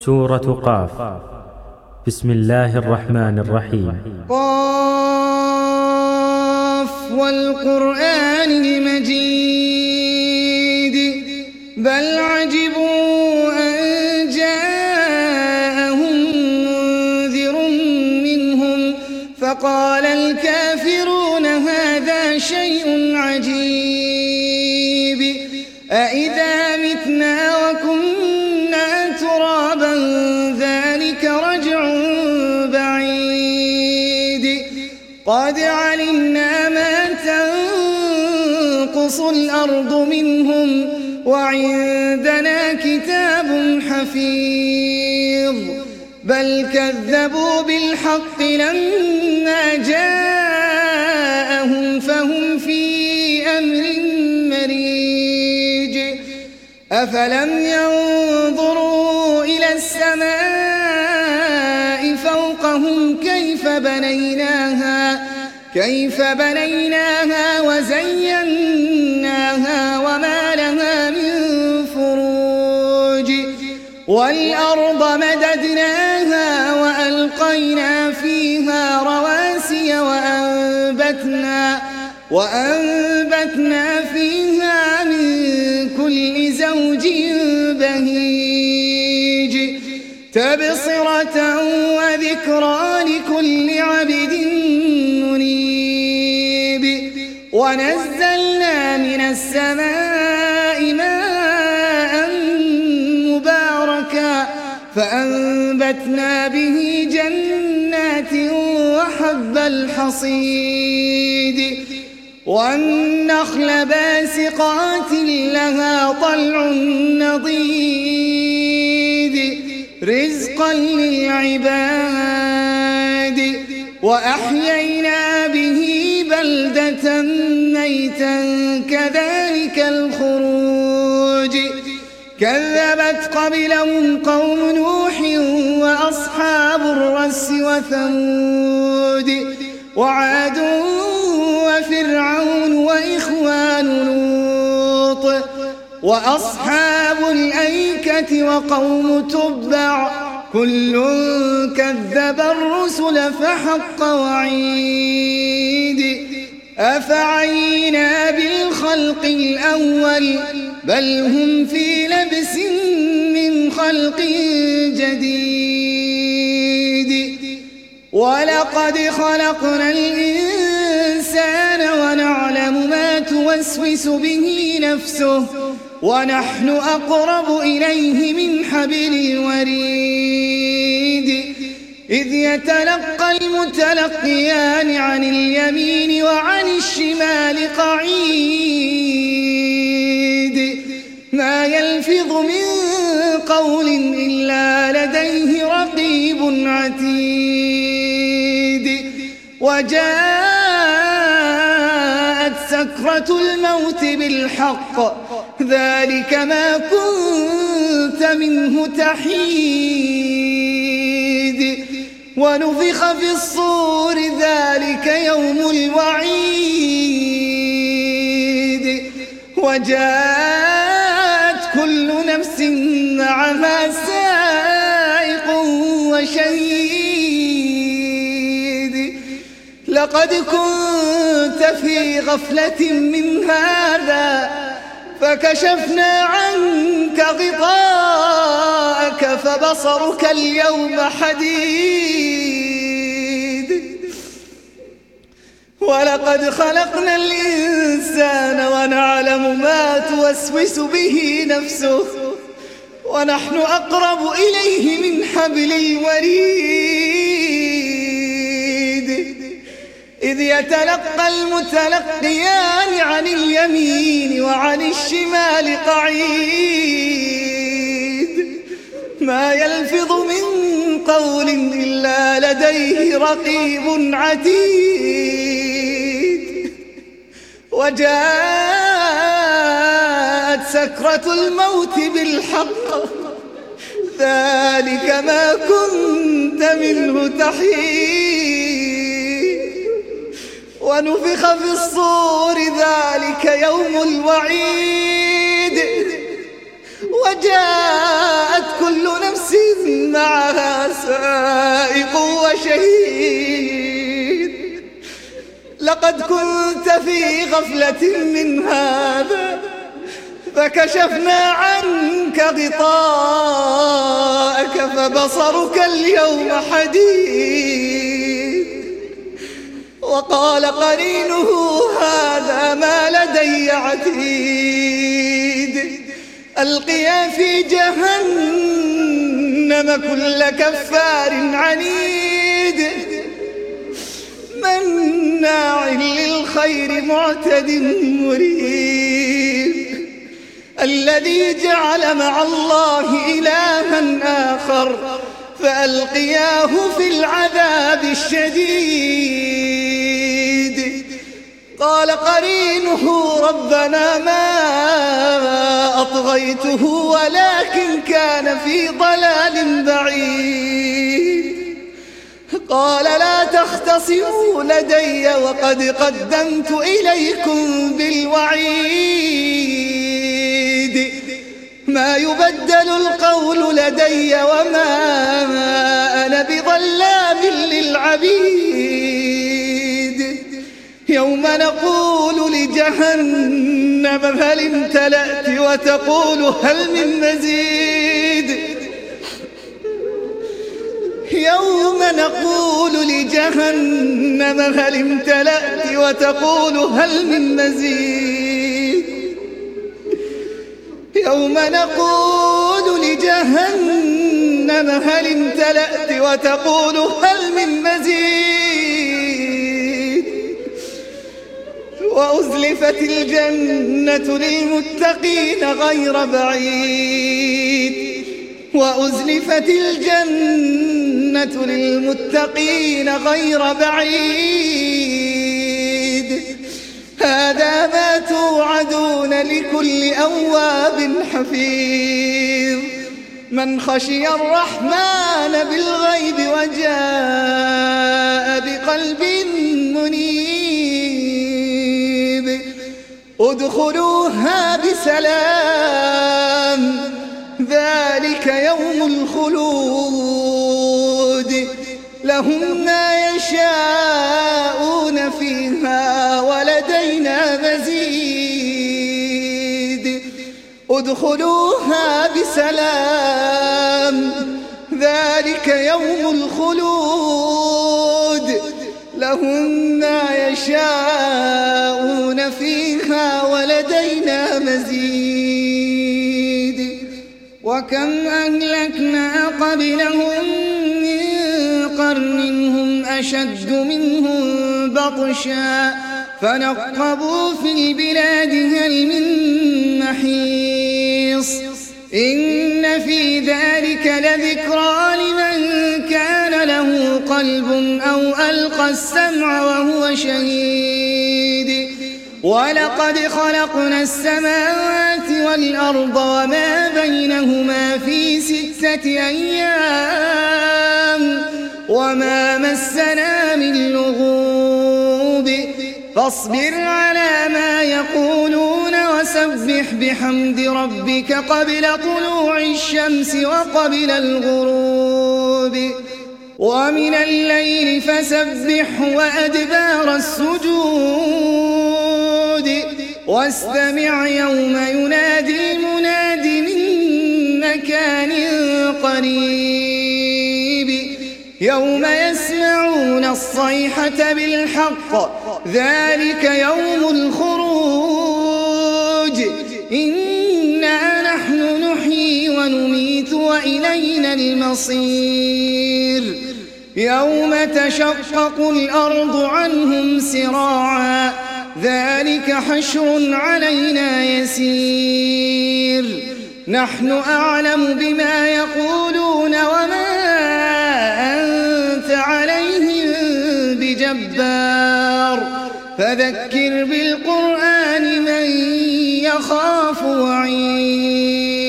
سورة قاف. بسم الله الرحمن الرحيم. قاف والقرآن المجيد بل عجبوا أن جاءهم منذر منهم فقال الكافرون هذا شيء عجيب أإذا متنا وكنا ترابا ذلك رجع بعيد قد علمنا ما تنقص الأرض منهم وعندنا كتاب حفيظ بل كذبوا بالحق لما جاءهم فهم في أمر مريج أفلم ينظروا إلى السماء فوقهم كيف بنيناها وزيناها وما لها من فروج والأرض مددناها وألقينا فيها رواسي وأنبتنا فيها من كل زوج بهيج تبصرة وذكرى لكل عبد منيب ونزلنا من السماء ماء مباركا فأنبتنا به جنات وحب الحصيد والنخل باسقات لها طلع نضيد رزقا للعباد وأحيينا به بلدة ميتا كذلك الخروج كذبت قبلهم قوم نوح وأصحاب الرس وثمود وعاد وفرعون وإخوان لوط وأصحاب الأيكة وقوم تبع كل كذب الرسل فحق وعيد أفعينا بالخلق الأول بل هم في لبس من خلق جديد ولقد خلقنا الإنسان ونعلم ما توسوس به نفسه ونحن أقرب إليه من حبل الوريد إذ يتلقى المتلقيان عن اليمين وعن الشمال قعيد ما يلفظ من قول إلا لديه رقيب عتيد وجاءت سكرة الموت بالحق ذلك ما كنت منه تحيد ونفخ في الصور ذلك يوم الوعيد وجاءت كل نفس معها سائق وشهيد لقد كنت في غفلة من هذا فكشفنا عنك غطاءك فبصرك اليوم حديد ولقد خلقنا الإنسان ونعلم ما توسوس به نفسه ونحن أقرب إليه من حبل الوريد إذ يتلقى المتلقيان عن اليمين وعن الشمال قعيد ما يلفظ من قول إلا لديه رقيب عتيد وجاءت سكرة الموت بالحق ذلك ما كنت منه تحيد ونفخ في الصور ذلك يوم الوعيد وجاءت كل نفس سائق وشهيد. لقد كنت في غفلة من هذا فكشفنا عنك غطاءك فبصرك اليوم حديد. وقال قرينه هذا ما لدي عتيد. ألقيا في جهنم كل كفار عنيد مناع للخير معتد مريب. الذي جعل مع الله إلها آخر فألقياه في العذاب الشديد. قال قرينه ربنا ما أطغيته ولكن كان في ضلال بعيد. قال لا تختصموا لدي وقد قدمت إليكم بالوعيد. ما يبدل القول لدي وما أنا بظلام للعبيد. يوم نقول لجهنم هل امتلأت وتقول هل من مزيد. يوم نقول لجهنم هل امتلأت وتقول هل من مزيد. يوم نقول لجهنم هل امتلأت وتقول هل من مزيد. وأزلفت الجنة للمتقين غير بعيد. وأزلفت الجنة للمتقين غير بعيد. هذا ما توعدون لكل أواب حفيظ. من خشي الرحمن بالغيب وجاء بقلب منيب. ادخلوها بسلام ذلك يوم الخلود. لهم ما يشاءون فيها ولدينا مزيد. ادخلوها بسلام ذلك يوم الخلود. لهم ما يشاءون فيها ولدينا مزيد. وكم أهلكنا قبلهم من قرن هم أشد منهم بطشا فنقبوا في البلاد هل من محيص. إن في ذلك لذكرى لمن كان له قلب أو ألقى السمع وهو شهيد. ولقد خلقنا السماوات والأرض وما بينهما في 6 أيام وما مسنا من لغوب. فاصبر على ما يقولون وسبح بحمد ربك قبل طلوع الشمس وقبل الغروب. ومن الليل فسبح وأدبار السجود. واستمع يوم ينادي المناد من مكان قريب. يوم يسمعون الصيحة بالحق ذلك يوم الخروج. إنا نحن نحيي ونميت وإلينا المصير. يوم تشقق الأرض عنهم سراعا ذلك حشر علينا يسير. نحن أعلم بما يقولون وما أنت عليهم بجبار. فذكر بالقرآن من يخاف وعيد.